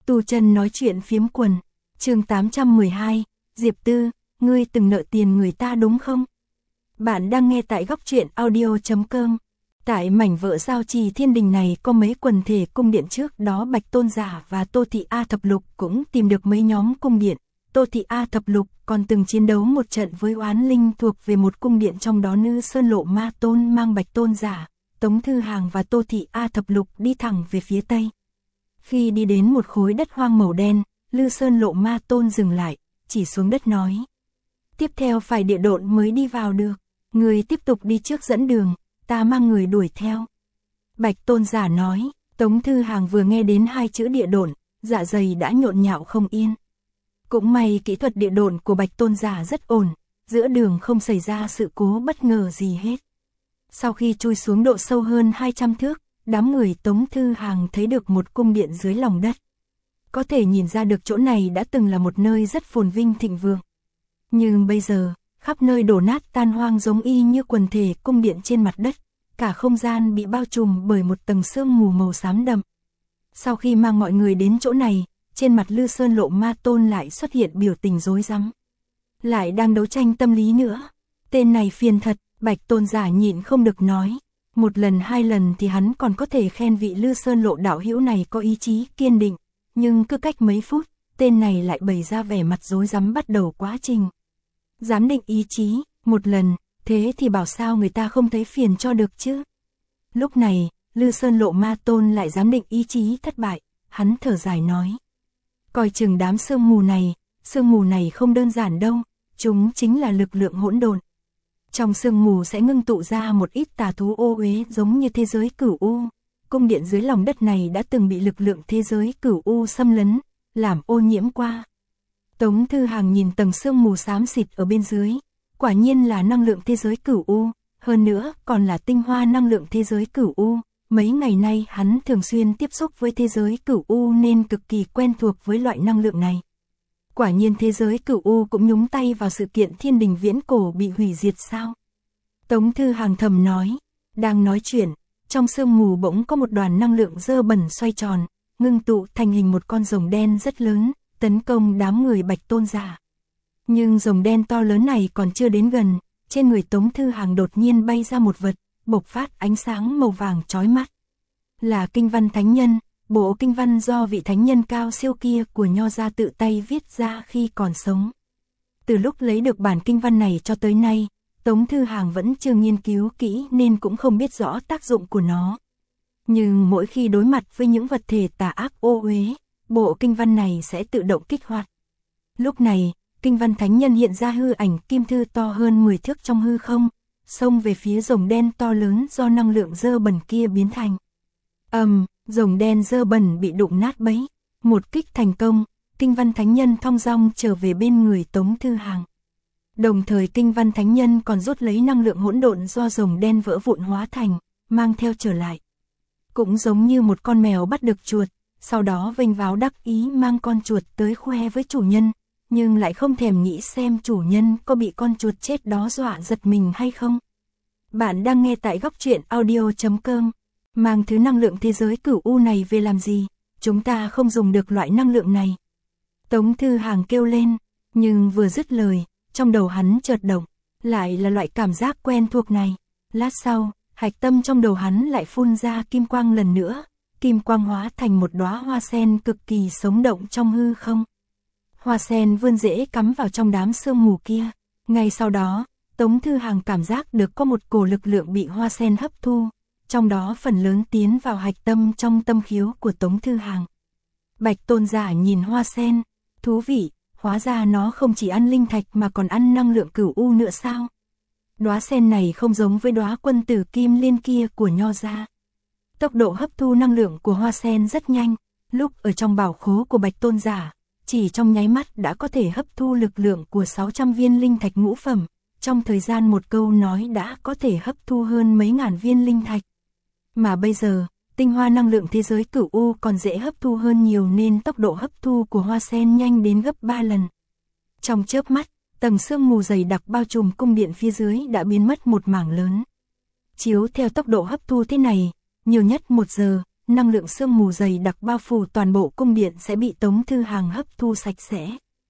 Tu Chân nói chuyện phiếm quần, chương 812, Diệp Tư, ngươi từng nợ tiền người ta đúng không? Bạn đang nghe tại góc truyện audio.com. Tại mảnh vỡ giao trì thiên đình này có mấy quần thể cung điện, trước đó Bạch Tôn Giả và Tô Thị A Thập Lục cũng tìm được mấy nhóm cung điện. Tô Thị A Thập Lục còn từng chiến đấu một trận với oán linh thuộc về một cung điện, trong đó Nữ Sơn Lộ Ma Tôn mang Bạch Tôn Giả, Tống Thư Hàng và Tô Thị A Thập Lục đi thẳng về phía tây. Khi đi đến một khối đất hoang màu đen, Lư Sơn Lộ Ma Tôn dừng lại, chỉ xuống đất nói: tiếp theo phải địa độn mới đi vào được, người tiếp tục đi trước dẫn đường, ta mang người đuổi theo. Bạch Tôn Giả nói. Tống Thư Hàng vừa nghe đến hai chữ địa độn, dạ dày đã nhộn nhạo không yên. Cũng may kỹ thuật địa độn của Bạch Tôn Giả rất ổn, giữa đường không xảy ra sự cố bất ngờ gì hết. Sau khi chui xuống độ sâu hơn 200 thước, đám người Tống Thư Hàng thấy được một cung điện dưới lòng đất. Có thể nhìn ra được chỗ này đã từng là một nơi rất phồn vinh thịnh vượng. Nhưng bây giờ, khắp nơi đổ nát tan hoang giống y như quần thể cung điện trên mặt đất, cả không gian bị bao trùm bởi một tầng sương mù màu xám đậm. Sau khi mang mọi người đến chỗ này, trên mặt Lư Sơn Lộ Ma Tôn lại xuất hiện biểu tình rối rắm. Lại đang đấu tranh tâm lý nữa. Tên này phiền thật, Bạch Tôn Giả nhịn không được nói. Một lần hai lần thì hắn còn có thể khen vị Lư Sơn Lộ đạo hữu này có ý chí kiên định, nhưng cứ cách mấy phút, tên này lại bày ra vẻ mặt rối rắm bắt đầu quá trình giám định ý chí. Một lần, thế thì bảo sao người ta không thấy phiền cho được chứ. Lúc này, Lư Sơn Lộ Ma Tôn lại giám định ý chí thất bại, hắn thở dài nói: coi chừng đám sương mù này không đơn giản đâu, chúng chính là lực lượng hỗn độn. Trong sương mù sẽ ngưng tụ ra một ít tà thú ô uế giống như thế giới Cửu U. Cung điện dưới lòng đất này đã từng bị lực lượng thế giới Cửu U xâm lấn, làm ô nhiễm qua. Tống Thư Hàng nhìn tầng sương mù xám xịt ở bên dưới, quả nhiên là năng lượng thế giới Cửu U, hơn nữa còn là tinh hoa năng lượng thế giới Cửu U. Mấy ngày nay hắn thường xuyên tiếp xúc với thế giới Cửu U nên cực kỳ quen thuộc với loại năng lượng này. Quả nhiên thế giới Cửu U cũng nhúng tay vào sự kiện thiên đình viễn cổ bị hủy diệt sao? Tống Thư Hàng thầm nói. Đang nói chuyện, trong sương mù bỗng có một đoàn năng lượng dơ bẩn xoay tròn, ngưng tụ thành hình một con rồng đen rất lớn, tấn công đám người Bạch Tôn Giả. Nhưng rồng đen to lớn này còn chưa đến gần, trên người Tống Thư Hàng đột nhiên bay ra một vật, bộc phát ánh sáng màu vàng chói mắt. Là kinh văn thánh nhân, bộ kinh văn do vị thánh nhân cao siêu kia của Nho gia tự tay viết ra khi còn sống. Từ lúc lấy được bản kinh văn này cho tới nay, Tống Thư Hàng vẫn chưa nghiên cứu kỹ nên cũng không biết rõ tác dụng của nó. Nhưng mỗi khi đối mặt với những vật thể tà ác ô uế, bộ kinh văn này sẽ tự động kích hoạt. Lúc này, kinh văn thánh nhân hiện ra hư ảnh kim thư to hơn 10 thước trong hư không, xông về phía rồng đen to lớn do năng lượng dơ bẩn kia biến thành. Rồng đen dơ bẩn bị đụng nát bấy, một kích thành công, kinh văn thánh nhân thong dong trở về bên người Tống Thư Hàng. Đồng thời kinh văn thánh nhân còn rút lấy năng lượng hỗn độn do rồng đen vỡ vụn hóa thành, mang theo trở lại. Cũng giống như một con mèo bắt được chuột, sau đó vênh váo đắc ý mang con chuột tới khoe với chủ nhân, nhưng lại không thèm nghĩ xem chủ nhân có bị con chuột chết đó dọa giật mình hay không. Bạn đang nghe tại góc truyện audio.com. Mang thứ năng lượng thế giới Cửu U này về làm gì? Chúng ta không dùng được loại năng lượng này. Tống Thư Hàng kêu lên, nhưng vừa dứt lời, trong đầu hắn chợt động, lại là loại cảm giác quen thuộc này. Lát sau, hạch tâm trong đầu hắn lại phun ra kim quang lần nữa, kim quang hóa thành một đóa hoa sen cực kỳ sống động trong hư không. Hoa sen vươn rễ cắm vào trong đám sương mù kia. Ngay sau đó, Tống Thư Hàng cảm giác được có một cổ lực lượng bị hoa sen hấp thu, trong đó phần lớn tiến vào hạch tâm trong tâm khiếu của Tống Thư Hàng. Bạch Tôn Giả nhìn hoa sen, thú vị, hóa ra nó không chỉ ăn linh thạch mà còn ăn năng lượng Cửu U nữa sao? Đóa sen này không giống với đóa quân tử kim liên kia của Nho gia. Tốc độ hấp thu năng lượng của hoa sen rất nhanh, lúc ở trong bảo khố của Bạch Tôn Giả, chỉ trong nháy mắt đã có thể hấp thu lực lượng của 600 viên linh thạch ngũ phẩm, trong thời gian một câu nói đã có thể hấp thu hơn mấy ngàn viên linh thạch. Mà bây giờ, tinh hoa năng lượng thế giới Cửu U còn dễ hấp thu hơn nhiều nên tốc độ hấp thu của hoa sen nhanh đến gấp 3 lần. Trong chớp mắt, tầng sương mù dày đặc bao trùm cung điện phía dưới đã biến mất một mảng lớn. Chiếu theo tốc độ hấp thu thế này, nhiều nhất 1 giờ, năng lượng sương mù dày đặc bao phủ toàn bộ cung điện sẽ bị Tống Thư Hàng hấp thu sạch sẽ.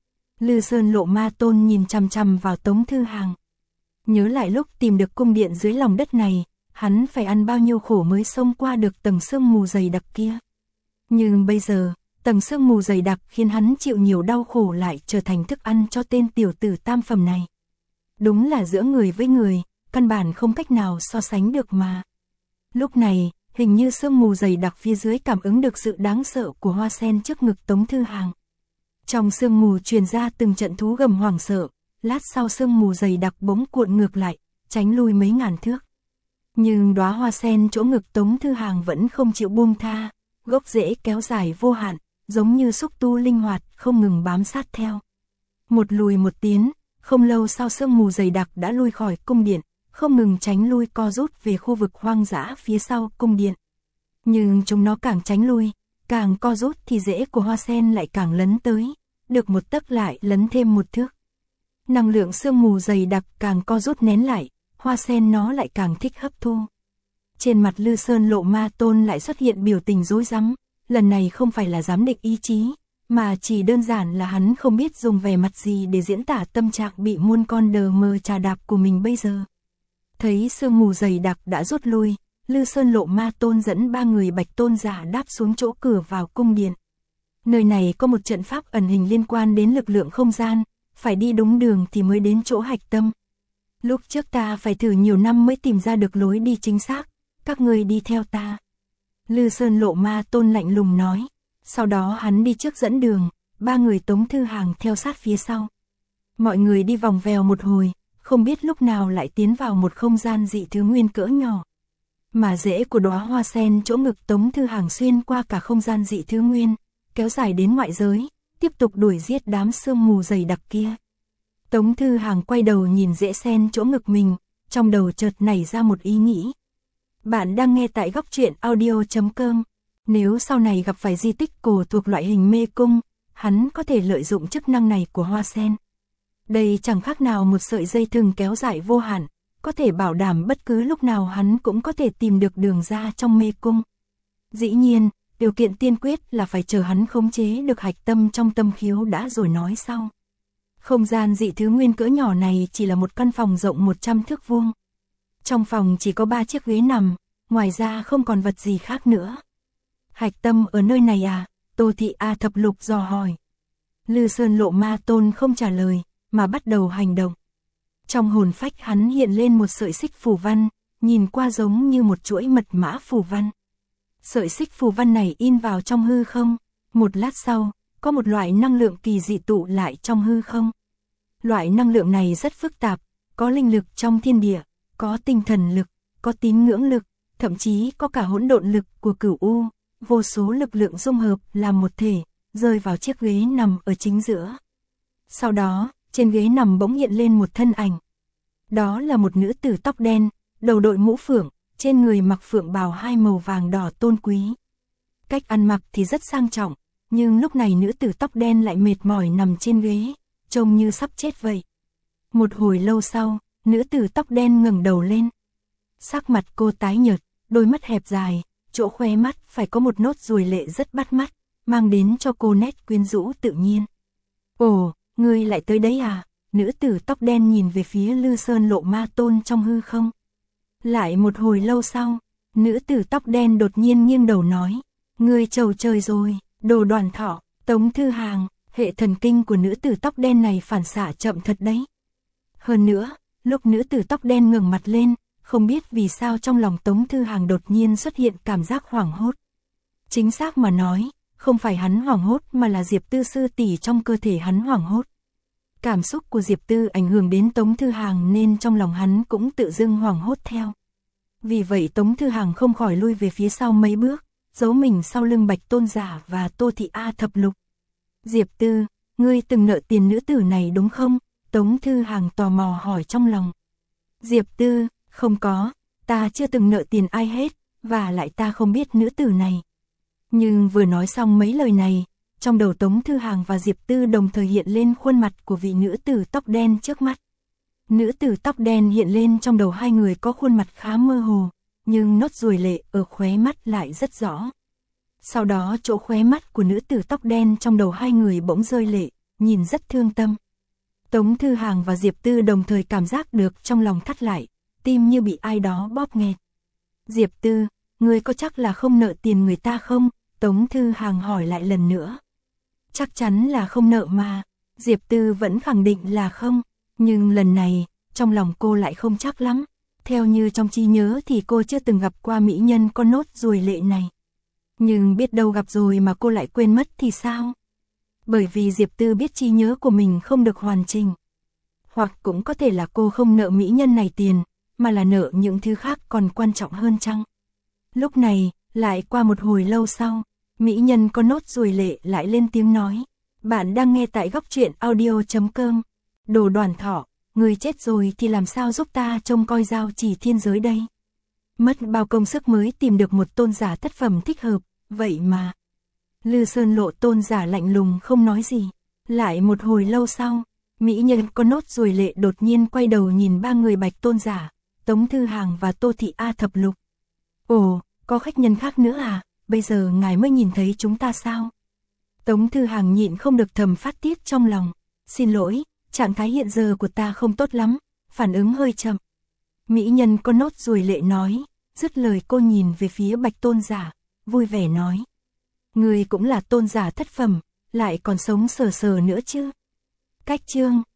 Lư Sơn Lộ Ma Tôn nhìn chằm chằm vào Tống Thư Hàng. Nhớ lại lúc tìm được cung điện dưới lòng đất này, hắn phải ăn bao nhiêu khổ mới xông qua được tầng sương mù dày đặc kia. Nhưng bây giờ, tầng sương mù dày đặc khiến hắn chịu nhiều đau khổ lại trở thành thức ăn cho tên tiểu tử tam phẩm này. Đúng là giữa người với người, căn bản không cách nào so sánh được mà. Lúc này, hình như sương mù dày đặc phía dưới cảm ứng được sự đáng sợ của hoa sen trước ngực Tống Thư Hàng. Trong sương mù truyền ra từng trận thú gầm hoảng sợ, lát sau sương mù dày đặc bỗng cuộn ngược lại, tránh lui mấy ngàn thước. Nhưng đóa hoa sen chỗ ngực Tống Thư Hàng vẫn không chịu buông tha, gốc rễ kéo dài vô hạn, giống như xúc tu linh hoạt, không ngừng bám sát theo. Một lùi một tiến, không lâu sau sương mù dày đặc đã lui khỏi cung điện, không ngừng tránh lui co rút về khu vực hoang dã phía sau cung điện. Nhưng chúng nó càng tránh lui, càng co rút thì rễ của hoa sen lại càng lấn tới, được một tấc lại lấn thêm một thước. Năng lượng sương mù dày đặc càng co rút nén lại, hoa sen nó lại càng thích hấp thu. Trên mặt Lư Sơn Lộ Ma Tôn lại xuất hiện biểu tình rối rắm, lần này không phải là giám định ý chí, mà chỉ đơn giản là hắn không biết dùng vẻ mặt gì để diễn tả tâm trạng bị muôn con đờ mờ trà đạp của mình bây giờ. Thấy sương mù dày đặc đã rút lui, Lư Sơn Lộ Ma Tôn dẫn 3 người Bạch Tôn giả đáp xuống chỗ cửa vào cung điện. Nơi này có một trận pháp ẩn hình liên quan đến lực lượng không gian, phải đi đúng đường thì mới đến chỗ hạch tâm. Lúc trước ta phải thử nhiều năm mới tìm ra được lối đi chính xác, các ngươi đi theo ta. Lư Sơn Lộ Ma Tôn lạnh lùng nói, sau đó hắn đi trước dẫn đường, 3 người Tống Thư Hàng theo sát phía sau. Mọi người đi vòng vèo một hồi, không biết lúc nào lại tiến vào một không gian dị thứ nguyên cỡ nhỏ. Mà rễ của đóa hoa sen chỗ ngực Tống Thư Hàng xuyên qua cả không gian dị thứ nguyên, kéo dài đến ngoại giới, tiếp tục đuổi giết đám sương mù dày đặc kia. Tống Thư Hàng quay đầu nhìn rễ sen chỗ ngực mình, trong đầu chợt nảy ra một ý nghĩ. Bạn đang nghe tại góc truyện audio.com. Nếu sau này gặp phải di tích cổ thuộc loại hình mê cung, hắn có thể lợi dụng chức năng này của hoa sen. Đây chẳng khác nào một sợi dây thừng kéo dài vô hạn, có thể bảo đảm bất cứ lúc nào hắn cũng có thể tìm được đường ra trong mê cung. Dĩ nhiên, điều kiện tiên quyết là phải chờ hắn khống chế được hạch tâm trong tâm khiếu đã rồi nói sau. Không gian dị thứ nguyên cỡ nhỏ này chỉ là một căn phòng rộng 100 thước vuông. Trong phòng chỉ có 3 chiếc ghế nằm, ngoài ra không còn vật gì khác nữa. Hạch tâm ở nơi này à? Tô Thị A Thập Lục dò hỏi. Lư Sơn Lộ Ma Tôn không trả lời, mà bắt đầu hành động. Trong hồn phách hắn hiện lên một sợi xích phù văn, nhìn qua giống như một chuỗi mật mã phù văn. Sợi xích phù văn này in vào trong hư không, một lát sau, có một loại năng lượng kỳ dị tụ lại trong hư không. Loại năng lượng này rất phức tạp, có linh lực trong thiên địa, có tinh thần lực, có tín ngưỡng lực, thậm chí có cả hỗn độn lực của Cửu U, vô số lực lượng dung hợp làm một thể, rơi vào chiếc ghế nằm ở chính giữa. Sau đó, trên ghế nằm bỗng hiện lên một thân ảnh. Đó là một nữ tử tóc đen, đầu đội mũ phượng, trên người mặc phượng bào 2 màu vàng đỏ tôn quý. Cách ăn mặc thì rất sang trọng, nhưng lúc này nữ tử tóc đen lại mệt mỏi nằm trên ghế, trông như sắp chết vậy. Một hồi lâu sau, nữ tử tóc đen ngẩng đầu lên. Sắc mặt cô tái nhợt, đôi mắt hẹp dài, chỗ khóe mắt phải có một nốt ruồi lệ rất bắt mắt, mang đến cho cô nét quyến rũ tự nhiên. Ồ, ngươi lại tới đấy à? Nữ tử tóc đen nhìn về phía Lư Sơn Lộ Ma Tôn trong hư không. Lại một hồi lâu sau, nữ tử tóc đen đột nhiên nghiêng đầu nói, ngươi trầu trời rồi, đồ đoàn thọ. Tống Thư Hàng, hệ thần kinh của nữ tử tóc đen này phản xạ chậm thật đấy. Hơn nữa, lúc nữ tử tóc đen ngẩng mặt lên, không biết vì sao trong lòng Tống Thư Hàng đột nhiên xuất hiện cảm giác hoảng hốt. Chính xác mà nói, không phải hắn hoảng hốt mà là Diệp Tư sư tỷ trong cơ thể hắn hoảng hốt. Cảm xúc của Diệp Tư ảnh hưởng đến Tống Thư Hàng nên trong lòng hắn cũng tự dưng hoảng hốt theo. Vì vậy Tống Thư Hàng không khỏi lui về phía sau mấy bước, giấu mình sau lưng Bạch Tôn giả và Tô Thị A Thập Lục. Diệp Tư, ngươi từng nợ tiền nữ tử này đúng không? Tống Thư Hàng tò mò hỏi trong lòng. Diệp Tư, không có, ta chưa từng nợ tiền ai hết, và lại ta không biết nữ tử này. Nhưng vừa nói xong mấy lời này, trong đầu Tống Thư Hàng và Diệp Tư đồng thời hiện lên khuôn mặt của vị nữ tử tóc đen trước mắt. Nữ tử tóc đen hiện lên trong đầu hai người có khuôn mặt khá mơ hồ, nhưng nốt ruồi lệ ở khóe mắt lại rất rõ. Sau đó chỗ khóe mắt của nữ tử tóc đen trong đầu hai người bỗng rơi lệ, nhìn rất thương tâm. Tống Thư Hàng và Diệp Tư đồng thời cảm giác được trong lòng thắt lại, tim như bị ai đó bóp nghẹt. Diệp Tư, ngươi có chắc là không nợ tiền người ta không? Tống Thư Hàng hỏi lại lần nữa. Chắc chắn là không nợ mà. Diệp Tư vẫn khẳng định là không. Nhưng lần này, trong lòng cô lại không chắc lắm. Theo như trong trí nhớ thì cô chưa từng gặp qua mỹ nhân con nốt ruồi lệ này. Nhưng biết đâu gặp rồi mà cô lại quên mất thì sao? Bởi vì Diệp Tư biết trí nhớ của mình không được hoàn chỉnh. Hoặc cũng có thể là cô không nợ mỹ nhân này tiền, mà là nợ những thứ khác còn quan trọng hơn chăng? Lúc này, lại qua một hồi lâu sau, mỹ nhân con nốt ruồi lệ lại lên tiếng nói. Bạn đang nghe tại góc truyện audio.com. Đồ Đoàn Thọ, người chết rồi thì làm sao giúp ta trông coi giao chỉ thiên giới đây? Mất bao công sức mới tìm được một tôn giả thất phẩm thích hợp, vậy mà. Lư Sơn Lộ tôn giả lạnh lùng không nói gì. Lại một hồi lâu sau, mỹ nhân con nốt ruồi lệ đột nhiên quay đầu nhìn ba người Bạch tôn giả, Tống Thư Hàng và Tô Thị A Thập Lục. Ồ, có khách nhân khác nữa à? Bây giờ ngài mới nhìn thấy chúng ta sao? Tống Thư Hàng nhịn không được thầm phát tiết trong lòng. Xin lỗi, trạng thái hiện giờ của ta không tốt lắm, phản ứng hơi chậm. Mỹ nhân con nốt ruồi lệ nói, dứt lời cô nhìn về phía Bạch tôn giả, vui vẻ nói. Người cũng là tôn giả thất phẩm, lại còn sống sờ sờ nữa chứ. Cách chương